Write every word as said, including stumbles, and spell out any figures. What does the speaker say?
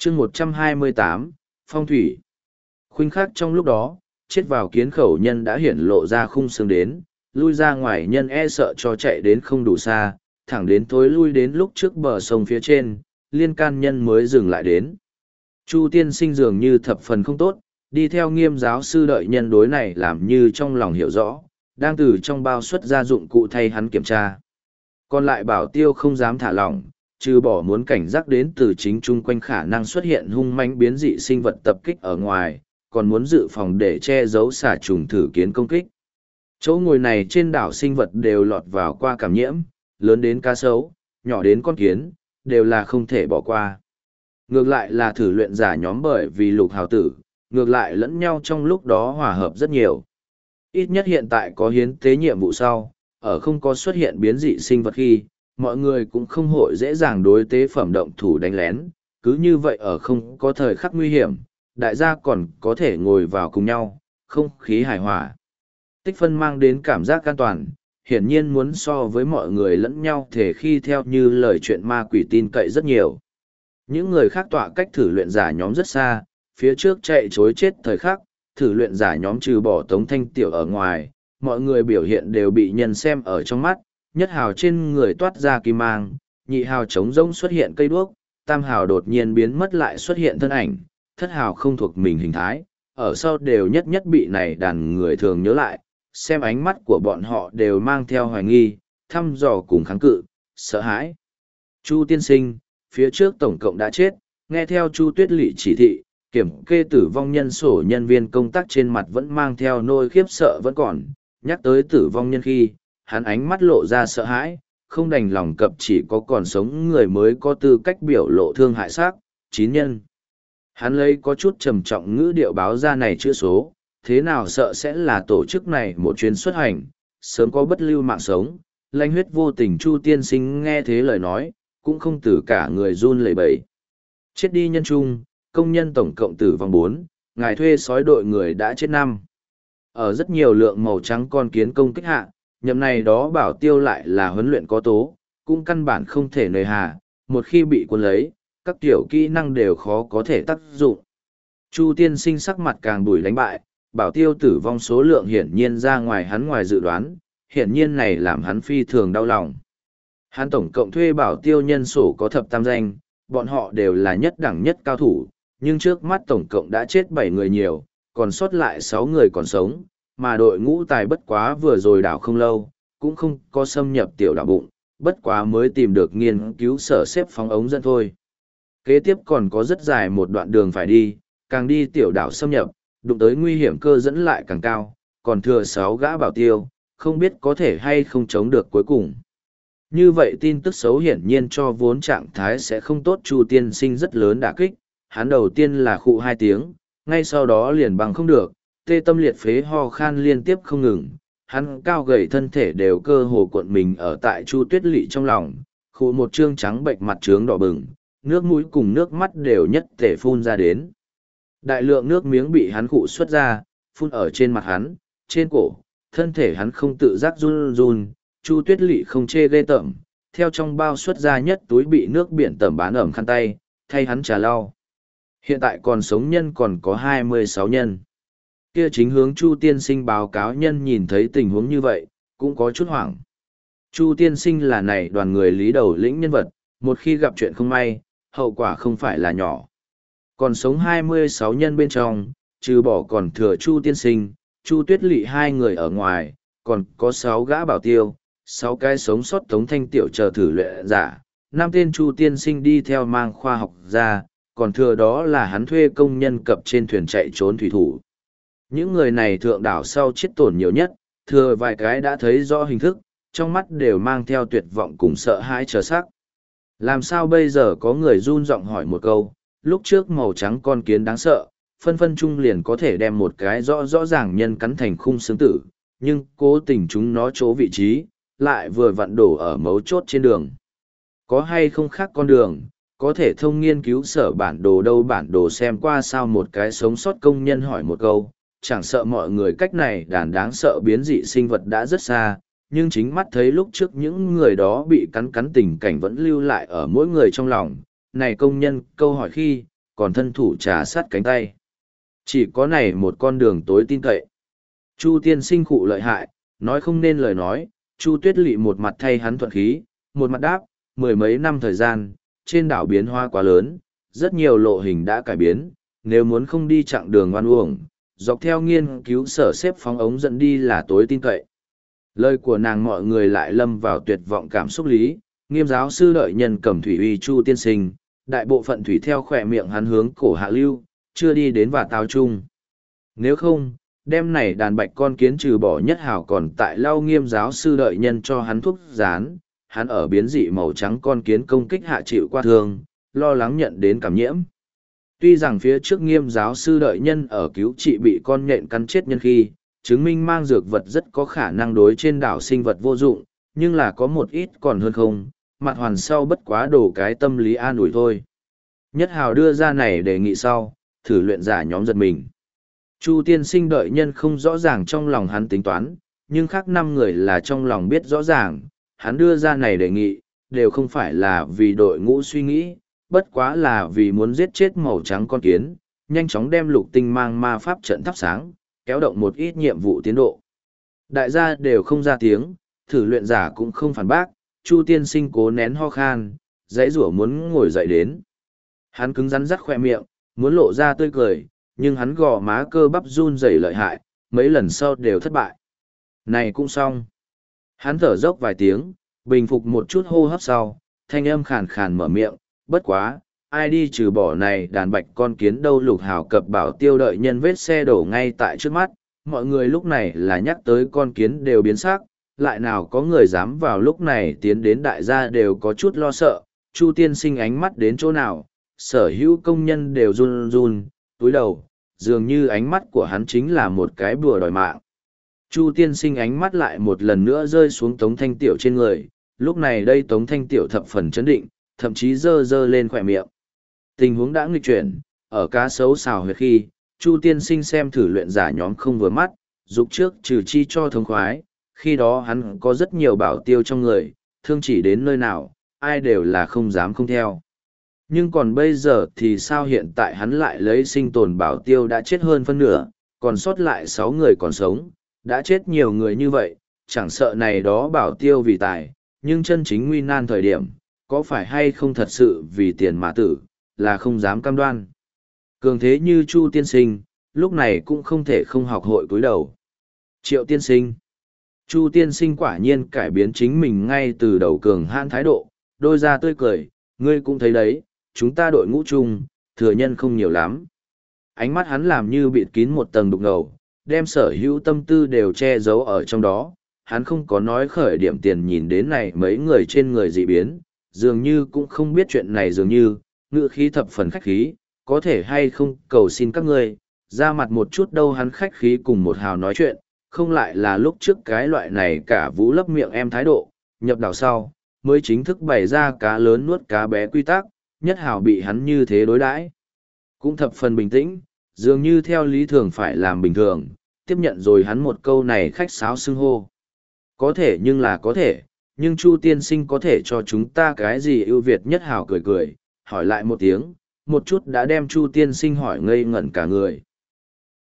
chương một trăm hai mươi tám, Phong thủy. Khoảnh khắc trong lúc đó, chết vào kiến khẩu nhân đã hiển lộ ra khung xương đến, lui ra ngoài nhân e sợ cho chạy đến không đủ xa, thẳng đến tối lui đến lúc trước bờ sông phía trên, liên can nhân mới dừng lại đến. Chu tiên sinh dường như thập phần không tốt, đi theo nghiêm giáo sư đợi nhân đối này làm như trong lòng hiểu rõ, đang từ trong bao xuất ra dụng cụ thay hắn kiểm tra. Còn lại bảo tiêu không dám thả lỏng, trừ bỏ muốn cảnh giác đến từ chính chung quanh khả năng xuất hiện hung mãnh biến dị sinh vật tập kích ở ngoài, còn muốn dự phòng để che giấu xả trùng thử kiến công kích. Chỗ ngồi này trên đảo sinh vật đều lọt vào qua cảm nhiễm, lớn đến cá sấu, nhỏ đến con kiến, đều là không thể bỏ qua. Ngược lại là thử luyện giả nhóm bởi vì lục hào tử, ngược lại lẫn nhau trong lúc đó hòa hợp rất nhiều. Ít nhất hiện tại có hiến tế nhiệm vụ sau, ở không có xuất hiện biến dị sinh vật khi, mọi người cũng không hội dễ dàng đối tế phẩm động thủ đánh lén, cứ như vậy ở không có thời khắc nguy hiểm, đại gia còn có thể ngồi vào cùng nhau, không khí hài hòa. Tích phân mang đến cảm giác an toàn, hiển nhiên muốn so với mọi người lẫn nhau thể khi theo như lời chuyện ma quỷ tin cậy rất nhiều. Những người khác tọa cách thử luyện giả nhóm rất xa, phía trước chạy chối chết thời khắc, thử luyện giả nhóm trừ bỏ Tống Thanh Tiểu ở ngoài, mọi người biểu hiện đều bị nhân xem ở trong mắt, nhất hào trên người toát ra kim mang, nhị hào trống rỗng xuất hiện cây đuốc, tam hào đột nhiên biến mất lại xuất hiện thân ảnh, thất hào không thuộc mình hình thái, ở sau đều nhất nhất bị này đàn người thường nhớ lại, xem ánh mắt của bọn họ đều mang theo hoài nghi, thăm dò cùng kháng cự, sợ hãi. Chu tiên sinh, phía trước tổng cộng đã chết, nghe theo Chu Tuyết Lệ chỉ thị, kiểm kê tử vong nhân sổ nhân viên công tác trên mặt vẫn mang theo nỗi khiếp sợ vẫn còn, nhắc tới tử vong nhân khi, hắn ánh mắt lộ ra sợ hãi, không đành lòng cập chỉ có còn sống người mới có tư cách biểu lộ thương hại xác, chín nhân. Hắn lấy có chút trầm trọng ngữ điệu báo ra này chữ số, thế nào sợ sẽ là tổ chức này một chuyến xuất hành, sớm có bất lưu mạng sống, lanh huyết vô tình Chu tiên sinh nghe thế lời nói, cũng không từ cả người run lẩy bẩy. Chết đi nhân trung, công nhân tổng cộng tử vong bốn, ngài thuê sói đội người đã chết năm. Ở rất nhiều lượng màu trắng con kiến công kích hạ, nhậm này đó bảo tiêu lại là huấn luyện có tố, cũng căn bản không thể nơi hà, một khi bị quân lấy, các tiểu kỹ năng đều khó có thể tác dụng. Chu tiên sinh sắc mặt càng bùi đánh bại, bảo tiêu tử vong số lượng hiển nhiên ra ngoài hắn ngoài dự đoán, hiển nhiên này làm hắn phi thường đau lòng. Hắn tổng cộng thuê bảo tiêu nhân sổ có thập tam danh, bọn họ đều là nhất đẳng nhất cao thủ, nhưng trước mắt tổng cộng đã chết bảy người nhiều, còn sót lại sáu người còn sống, mà đội ngũ tài bất quá vừa rồi đảo không lâu, cũng không có xâm nhập tiểu đảo bụng, bất quá mới tìm được nghiên cứu sở xếp phóng ống dẫn thôi. Kế tiếp còn có rất dài một đoạn đường phải đi, càng đi tiểu đảo xâm nhập, đụng tới nguy hiểm cơ dẫn lại càng cao, còn thừa sáu gã bảo tiêu, không biết có thể hay không chống được cuối cùng. Như vậy tin tức xấu hiển nhiên cho vốn trạng thái sẽ không tốt Chu tiên sinh rất lớn đả kích, hắn đầu tiên là khụ hai tiếng, ngay sau đó liền bằng không được, tê tâm liệt phế ho khan liên tiếp không ngừng, hắn cao gầy thân thể đều cơ hồ cuộn mình ở tại Chu Tuyết Lệ trong lòng, khụ một trương trắng bệnh mặt trướng đỏ bừng, nước mũi cùng nước mắt đều nhất thể phun ra đến. Đại lượng nước miếng bị hắn khụ xuất ra, phun ở trên mặt hắn, trên cổ, thân thể hắn không tự giác run run, Chu Tuyết Lệ không chê ghê tởm, theo trong bao xuất ra nhất túi bị nước biển tẩm bán ẩm khăn tay, thay hắn trà lau. Hiện tại còn sống nhân còn có hai mươi sáu nhân. Kia chính hướng Chu tiên sinh báo cáo nhân nhìn thấy tình huống như vậy, cũng có chút hoảng. Chu tiên sinh là này đoàn người lý đầu lĩnh nhân vật, một khi gặp chuyện không may, hậu quả không phải là nhỏ. Còn sống hai mươi sáu nhân bên trong, trừ bỏ còn thừa Chu tiên sinh, Chu Tuyết Lệ hai người ở ngoài, còn có sáu gã bảo tiêu, sáu cái sống sót Tống Thanh Tiểu chờ thử luyện giả, năm tên Chu tiên sinh đi theo mang khoa học ra, còn thừa đó là hắn thuê công nhân cập trên thuyền chạy trốn thủy thủ. Những người này thượng đảo sau chết tổn nhiều nhất, thừa vài cái đã thấy rõ hình thức, trong mắt đều mang theo tuyệt vọng cùng sợ hãi chờ sắc. Làm sao bây giờ có người run giọng hỏi một câu, lúc trước màu trắng con kiến đáng sợ, phân phân chung liền có thể đem một cái rõ rõ ràng nhân cắn thành khung xương tử, nhưng cố tình chúng nó chỗ vị trí, lại vừa vặn đổ ở mấu chốt trên đường. Có hay không khác con đường, có thể thông nghiên cứu sở bản đồ đâu bản đồ xem qua sao một cái sống sót công nhân hỏi một câu, chẳng sợ mọi người cách này đàn đáng sợ biến dị sinh vật đã rất xa, nhưng chính mắt thấy lúc trước những người đó bị cắn cắn tình cảnh vẫn lưu lại ở mỗi người trong lòng. Này công nhân câu hỏi khi, còn thân thủ trà sát cánh tay. Chỉ có này một con đường tối tin cậy. Chu tiên sinh khụ lợi hại, nói không nên lời nói, Chu Tuyết Lị một mặt thay hắn thuận khí, một mặt đáp, mười mấy năm thời gian, trên đảo biến hóa quá lớn, rất nhiều lộ hình đã cải biến, nếu muốn không đi chặng đường oan uổng, dọc theo nghiên cứu sở xếp phóng ống dẫn đi là tối tin cậy. Lời của nàng mọi người lại lâm vào tuyệt vọng cảm xúc lý, Nghiêm giáo sư đợi nhân cầm thủy uy Chu tiên sinh, đại bộ phận thủy theo khỏe miệng hắn hướng cổ hạ lưu, chưa đi đến và tao chung. Nếu không, đêm này đàn bạch con kiến trừ bỏ nhất hảo còn tại lau Nghiêm giáo sư đợi nhân cho hắn thuốc rán, hắn ở biến dị màu trắng con kiến công kích hạ chịu qua thương, lo lắng nhận đến cảm nhiễm. Tuy rằng phía trước Nghiêm giáo sư đợi nhân ở cứu trị bị con nhện cắn chết nhân khi, chứng minh mang dược vật rất có khả năng đối trên đảo sinh vật vô dụng, nhưng là có một ít còn hơn không, mặt hoàn sau bất quá đổ cái tâm lý an ủi thôi. Nhất hào đưa ra này đề nghị sau, thử luyện giả nhóm giật mình. Chu tiên sinh đợi nhân không rõ ràng trong lòng hắn tính toán, nhưng khác năm người là trong lòng biết rõ ràng, hắn đưa ra này đề nghị, đều không phải là vì đội ngũ suy nghĩ, bất quá là vì muốn giết chết màu trắng con kiến, nhanh chóng đem lục tinh mang ma pháp trận thắp sáng, kéo động một ít nhiệm vụ tiến độ. Đại gia đều không ra tiếng, thử luyện giả cũng không phản bác, Chu tiên sinh cố nén ho khan, dãy rủa muốn ngồi dậy đến. Hắn cứng rắn rắt khoe miệng, muốn lộ ra tươi cười, nhưng hắn gò má cơ bắp run rẩy lợi hại, mấy lần sau đều thất bại. Này cũng xong. Hắn thở dốc vài tiếng, bình phục một chút hô hấp sau, thanh âm khàn khàn mở miệng, bất quá, ai đi trừ bỏ này đàn bạch con kiến đâu. Lục hào cập bảo tiêu đợi nhân vết xe đổ ngay tại trước mắt, mọi người lúc này là nhắc tới con kiến đều biến sắc, lại nào có người dám vào lúc này tiến đến. Đại gia đều có chút lo sợ, Chu tiên sinh ánh mắt đến chỗ nào, sở hữu công nhân đều run run, túi đầu, dường như ánh mắt của hắn chính là một cái bùa đòi mạng. Chu tiên sinh ánh mắt lại một lần nữa rơi xuống Tống Thanh Tiểu trên người, lúc này đây Tống Thanh Tiểu thập phần chấn định, thậm chí dơ dơ lên khỏe miệng. Tình huống đã nghịch chuyển, ở cá sấu xào huyệt khi, Chu tiên sinh xem thử luyện giả nhóm không vừa mắt, dục trước trừ chi cho thống khoái, khi đó hắn có rất nhiều bảo tiêu trong người, thương chỉ đến nơi nào, ai đều là không dám không theo. Nhưng còn bây giờ thì sao, hiện tại hắn lại lấy sinh tồn bảo tiêu đã chết hơn phân nửa, còn sót lại sáu người còn sống, đã chết nhiều người như vậy, chẳng sợ này đó bảo tiêu vì tài, nhưng chân chính nguy nan thời điểm, có phải hay không thật sự vì tiền mà tử, là không dám cam đoan. Cường thế như Chu tiên sinh, lúc này cũng không thể không học hội cúi đầu. Triệu tiên sinh. Chu tiên sinh quả nhiên cải biến chính mình ngay từ đầu cường hãn thái độ, đôi ra tươi cười, ngươi cũng thấy đấy, chúng ta đội ngũ chung, thừa nhân không nhiều lắm. Ánh mắt hắn làm như bịt kín một tầng đục ngầu, đem sở hữu tâm tư đều che giấu ở trong đó. Hắn không có nói khởi điểm tiền nhìn đến này mấy người trên người dị biến, dường như cũng không biết chuyện này, dường như, ngữ khí thập phần khách khí, có thể hay không cầu xin các ngươi, ra mặt một chút đâu. Hắn khách khí cùng một hào nói chuyện, không lại là lúc trước cái loại này cả vũ lấp miệng em thái độ, nhập đảo sau, mới chính thức bày ra cá lớn nuốt cá bé quy tắc, nhất hào bị hắn như thế đối đãi cũng thập phần bình tĩnh, dường như theo lý thường phải làm bình thường, tiếp nhận rồi hắn một câu này khách sáo xưng hô. Có thể nhưng là có thể, nhưng Chu tiên sinh có thể cho chúng ta cái gì ưu việt? Nhất hào cười cười, hỏi lại một tiếng, một chút đã đem Chu tiên sinh hỏi ngây ngẩn cả người.